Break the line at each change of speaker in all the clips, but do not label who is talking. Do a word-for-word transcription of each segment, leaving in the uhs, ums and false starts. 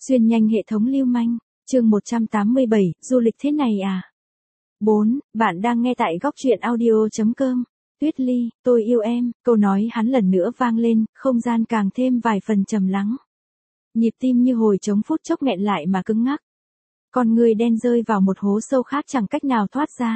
Xuyên nhanh hệ thống lưu manh, chương một trăm tám mươi bảy, du lịch thế này à? bốn. Bạn đang nghe tại góc truyện audio chấm com. Tuyết Ly, tôi yêu em, câu nói hắn lần nữa vang lên, không gian càng thêm vài phần trầm lắng. Nhịp tim như hồi trống phút chốc nghẹn lại mà cứng ngắc. Con người đen rơi vào một hố sâu khác chẳng cách nào thoát ra.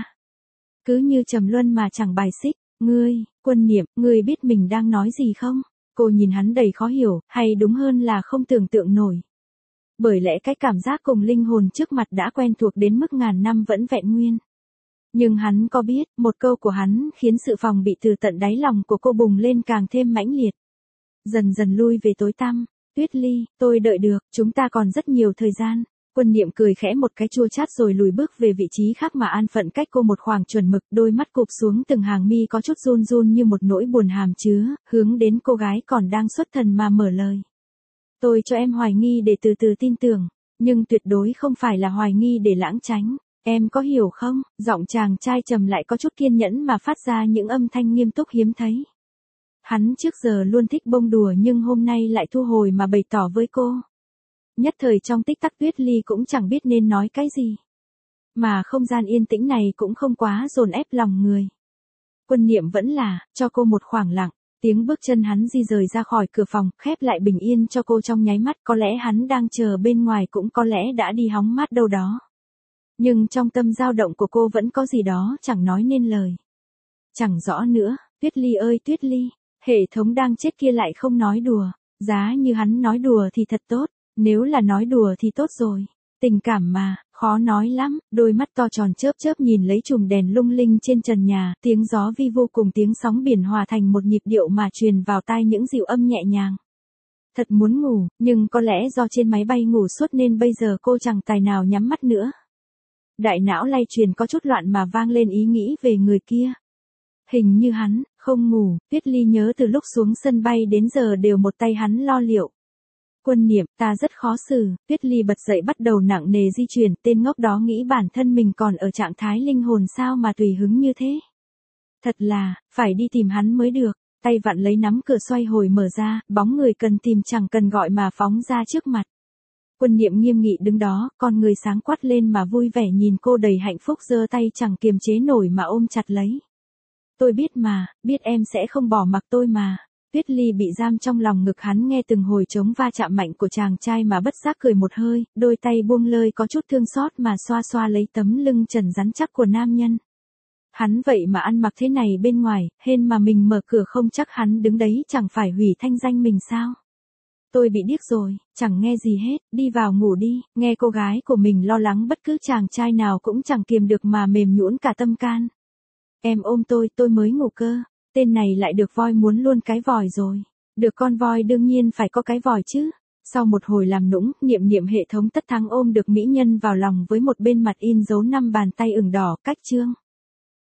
Cứ như trầm luân mà chẳng bài xích. Ngươi, Quân Niệm, ngươi biết mình đang nói gì không? Cô nhìn hắn đầy khó hiểu, hay đúng hơn là không tưởng tượng nổi. Bởi lẽ cái cảm giác cùng linh hồn trước mặt đã quen thuộc đến mức ngàn năm vẫn vẹn nguyên. Nhưng hắn có biết, một câu của hắn khiến sự phòng bị từ tận đáy lòng của cô bùng lên càng thêm mãnh liệt. Dần dần lui về tối tăm. Tuyết Ly, tôi đợi được, chúng ta còn rất nhiều thời gian. Quân Niệm cười khẽ một cái chua chát rồi lùi bước về vị trí khác mà an phận cách cô một khoảng chuẩn mực, đôi mắt cụp xuống từng hàng mi có chút run run như một nỗi buồn hàm chứa, hướng đến cô gái còn đang xuất thần mà mở lời. Tôi cho em hoài nghi để từ từ tin tưởng, nhưng tuyệt đối không phải là hoài nghi để lãng tránh. Em có hiểu không? Giọng chàng trai trầm lại có chút kiên nhẫn mà phát ra những âm thanh nghiêm túc hiếm thấy. Hắn trước giờ luôn thích bông đùa nhưng hôm nay lại thu hồi mà bày tỏ với cô. Nhất thời trong tích tắc Tuyết Ly cũng chẳng biết nên nói cái gì. Mà không gian yên tĩnh này cũng không quá dồn ép lòng người. Quân Niệm vẫn là, cho cô một khoảng lặng. Tiếng bước chân hắn di rời ra khỏi cửa phòng, khép lại bình yên cho cô trong nháy mắt. Có lẽ hắn đang chờ bên ngoài, cũng có lẽ đã đi hóng mát đâu đó. Nhưng trong tâm dao động của cô vẫn có gì đó chẳng nói nên lời. Chẳng rõ nữa. Tuyết Ly ơi Tuyết Ly, hệ thống đang chết kia lại không nói đùa. Giá như hắn nói đùa thì thật tốt. Nếu là nói đùa thì tốt rồi. Tình cảm mà, khó nói lắm. Đôi mắt to tròn chớp chớp nhìn lấy chùm đèn lung linh trên trần nhà. Tiếng gió vi vu cùng tiếng sóng biển hòa thành một nhịp điệu mà truyền vào tai những dịu âm nhẹ nhàng. Thật muốn ngủ, nhưng có lẽ do trên máy bay ngủ suốt nên bây giờ cô chẳng tài nào nhắm mắt nữa. Đại não lay truyền có chút loạn mà vang lên ý nghĩ về người kia. Hình như hắn, không ngủ. Tuyết Ly nhớ từ lúc xuống sân bay đến giờ đều một tay hắn lo liệu. Quân Niệm, ta rất khó xử. Tuyết Ly bật dậy bắt đầu nặng nề di chuyển. Tên ngốc đó nghĩ bản thân mình còn ở trạng thái linh hồn sao mà tùy hứng như thế. Thật là, phải đi tìm hắn mới được. Tay vặn lấy nắm cửa xoay hồi mở ra, bóng người cần tìm chẳng cần gọi mà phóng ra trước mặt. Quân Niệm nghiêm nghị đứng đó, con người sáng quát lên mà vui vẻ nhìn cô đầy hạnh phúc, giơ tay chẳng kiềm chế nổi mà ôm chặt lấy. Tôi biết mà, biết em sẽ không bỏ mặc tôi mà. Tuyết Ly bị giam trong lòng ngực hắn, nghe từng hồi trống va chạm mạnh của chàng trai mà bất giác cười một hơi, đôi tay buông lơi có chút thương xót mà xoa xoa lấy tấm lưng trần rắn chắc của nam nhân. Hắn vậy mà ăn mặc thế này bên ngoài, hên mà mình mở cửa không chắc hắn đứng đấy chẳng phải hủy thanh danh mình sao. Tôi bị điếc rồi, chẳng nghe gì hết, đi vào ngủ đi. Nghe cô gái của mình lo lắng, bất cứ chàng trai nào cũng chẳng kiềm được mà mềm nhũn cả tâm can. Em ôm tôi, tôi mới ngủ cơ. Tên này lại được voi muốn luôn cái vòi rồi. Được con voi đương nhiên phải có cái vòi chứ. Sau một hồi làm nũng, Niệm Niệm hệ thống tất thắng ôm được mỹ nhân vào lòng với một bên mặt in dấu năm bàn tay ửng đỏ. Cách chương.